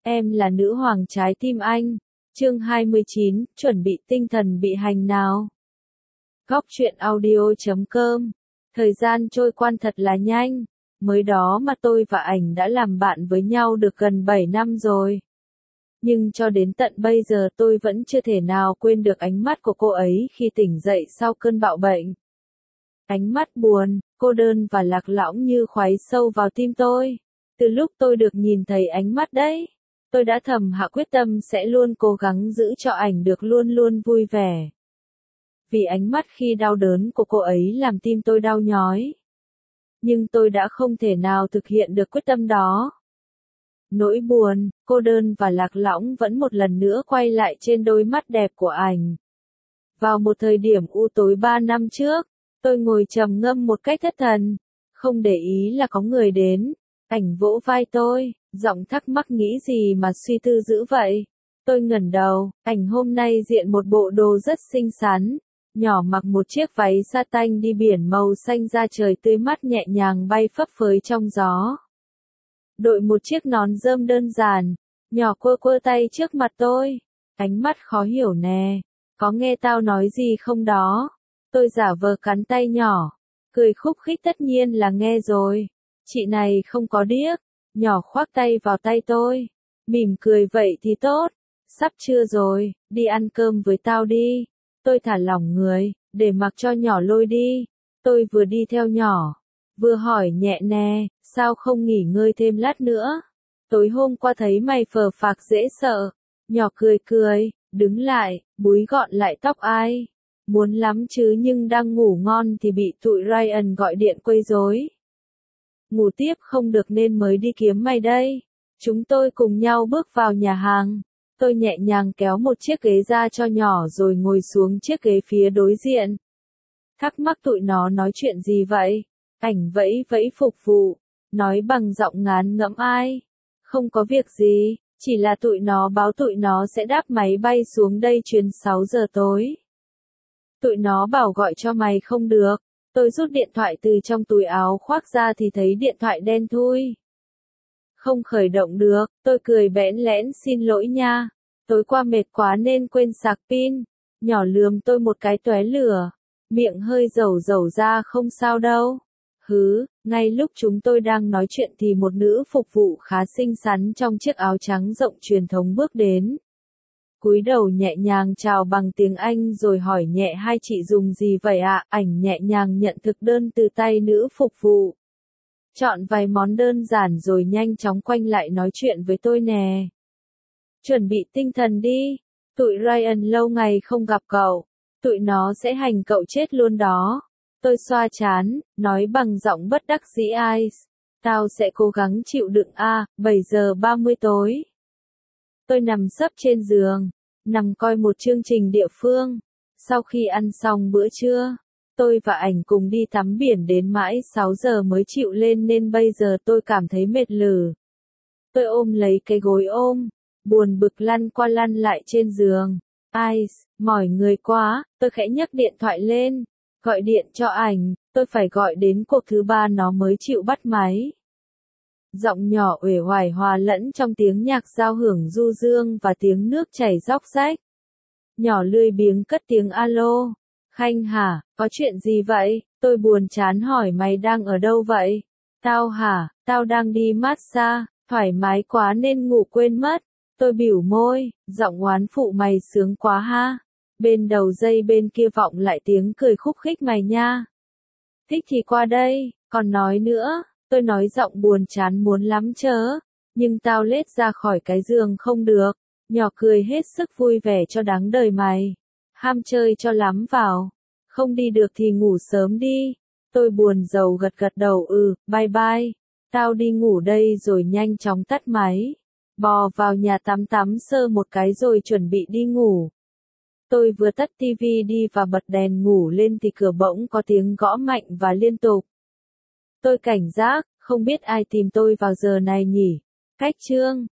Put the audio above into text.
Em là nữ hoàng trái tim anh. Chương 29, chuẩn bị tinh thần bị hành nào. Góc truyện audio.com. Thời gian trôi qua thật là nhanh. Mới đó mà tôi và ảnh đã làm bạn với nhau được gần 7 năm rồi. Nhưng cho đến tận bây giờ tôi vẫn chưa thể nào quên được ánh mắt của cô ấy khi tỉnh dậy sau cơn bạo bệnh. Ánh mắt buồn, cô đơn và lạc lõng như khoáy sâu vào tim tôi. Từ lúc tôi được nhìn thấy ánh mắt đấy, tôi đã thầm hạ quyết tâm sẽ luôn cố gắng giữ cho ảnh được luôn luôn vui vẻ. Vì ánh mắt khi đau đớn của cô ấy làm tim tôi đau nhói. Nhưng tôi đã không thể nào thực hiện được quyết tâm đó. Nỗi buồn, cô đơn và lạc lõng vẫn một lần nữa quay lại trên đôi mắt đẹp của ảnh. Vào một thời điểm u tối 3 năm trước, tôi ngồi trầm ngâm một cách thất thần, không để ý là có người đến. Ảnh vỗ vai tôi, giọng thắc mắc nghĩ gì mà suy tư dữ vậy. Tôi ngẩng đầu, ảnh hôm nay diện một bộ đồ rất xinh xắn. Nhỏ mặc một chiếc váy sa tanh đi biển màu xanh da trời tươi mát nhẹ nhàng bay phấp phới trong gió. Đội một chiếc nón rơm đơn giản, nhỏ quơ quơ tay trước mặt tôi. Ánh mắt khó hiểu nè, có nghe tao nói gì không đó? Tôi giả vờ cắn tay nhỏ, cười khúc khích tất nhiên là nghe rồi. Chị này không có điếc, nhỏ khoác tay vào tay tôi. Mỉm cười vậy thì tốt, sắp trưa rồi, đi ăn cơm với tao đi. Tôi thả lỏng người, để mặc cho nhỏ lôi đi. Tôi vừa đi theo nhỏ, vừa hỏi nhẹ nè, sao không nghỉ ngơi thêm lát nữa? Tối hôm qua thấy mày phờ phạc dễ sợ. Nhỏ cười cười, đứng lại, búi gọn lại tóc ai. Muốn lắm chứ nhưng đang ngủ ngon thì bị tụi Ryan gọi điện quấy rối. Ngủ tiếp không được nên mới đi kiếm mày đây. Chúng tôi cùng nhau bước vào nhà hàng. Tôi nhẹ nhàng kéo một chiếc ghế ra cho nhỏ rồi ngồi xuống chiếc ghế phía đối diện. Thắc mắc tụi nó nói chuyện gì vậy? Ảnh vẫy vẫy phục vụ, nói bằng giọng ngán ngẩm ai. Không có việc gì, chỉ là tụi nó báo tụi nó sẽ đáp máy bay xuống đây chuyến 6 giờ tối. Tụi nó bảo gọi cho mày không được. Tôi rút điện thoại từ trong túi áo khoác ra thì thấy điện thoại đen thui. Không khởi động được, tôi cười bẽn lẽn xin lỗi nha. Tối qua mệt quá nên quên sạc pin. Nhỏ lườm tôi một cái tóe lửa. Miệng hơi dẩu dẩu ra không sao đâu. Ngay lúc chúng tôi đang nói chuyện thì một nữ phục vụ khá xinh xắn trong chiếc áo trắng rộng truyền thống bước đến. Cúi đầu nhẹ nhàng chào bằng tiếng Anh rồi hỏi nhẹ hai chị dùng gì vậy ạ? Ảnh nhẹ nhàng nhận thực đơn từ tay nữ phục vụ. Chọn vài món đơn giản rồi nhanh chóng quay lại nói chuyện với tôi nè. Chuẩn bị tinh thần đi. Tụi Ryan lâu ngày không gặp cậu. Tụi nó sẽ hành cậu chết luôn đó. Tôi xoa trán, nói bằng giọng bất đắc dĩ ai. Tao sẽ cố gắng chịu đựng 7 giờ 30 tối. Tôi nằm sấp trên giường, nằm coi một chương trình địa phương. Sau khi ăn xong bữa trưa, tôi và ảnh cùng đi tắm biển đến mãi 6 giờ mới chịu lên nên bây giờ tôi cảm thấy mệt lử. Tôi ôm lấy cái gối ôm, buồn bực lăn qua lăn lại trên giường. Mỏi người quá, tôi khẽ nhấc điện thoại lên, gọi điện cho ảnh, tôi phải gọi đến cuộc thứ 3 nó mới chịu bắt máy. Giọng nhỏ uể oải hòa lẫn trong tiếng nhạc giao hưởng du dương và tiếng nước chảy róc rách. Nhỏ lười biếng cất tiếng alo. Khanh hả, có chuyện gì vậy? Tôi buồn chán hỏi mày đang ở đâu vậy? Tao hả, tao đang đi massage, thoải mái quá nên ngủ quên mất. Tôi bỉu môi, giọng oán phụ mày sướng quá ha. Bên đầu dây bên kia vọng lại tiếng cười khúc khích mày nha. Thích thì qua đây, còn nói nữa. Tôi nói giọng buồn chán muốn lắm chớ, nhưng tao lết ra khỏi cái giường không được. Nhỏ cười hết sức vui vẻ cho đáng đời mày. Ham chơi cho lắm vào. Không đi được thì ngủ sớm đi. Tôi buồn rầu gật gật đầu bye bye. Tao đi ngủ đây rồi nhanh chóng tắt máy. Bò vào nhà tắm tắm sơ một cái rồi chuẩn bị đi ngủ. Tôi vừa tắt tivi đi và bật đèn ngủ lên thì cửa bỗng có tiếng gõ mạnh và liên tục. Tôi cảnh giác, không biết ai tìm tôi vào giờ này nhỉ. Cách chương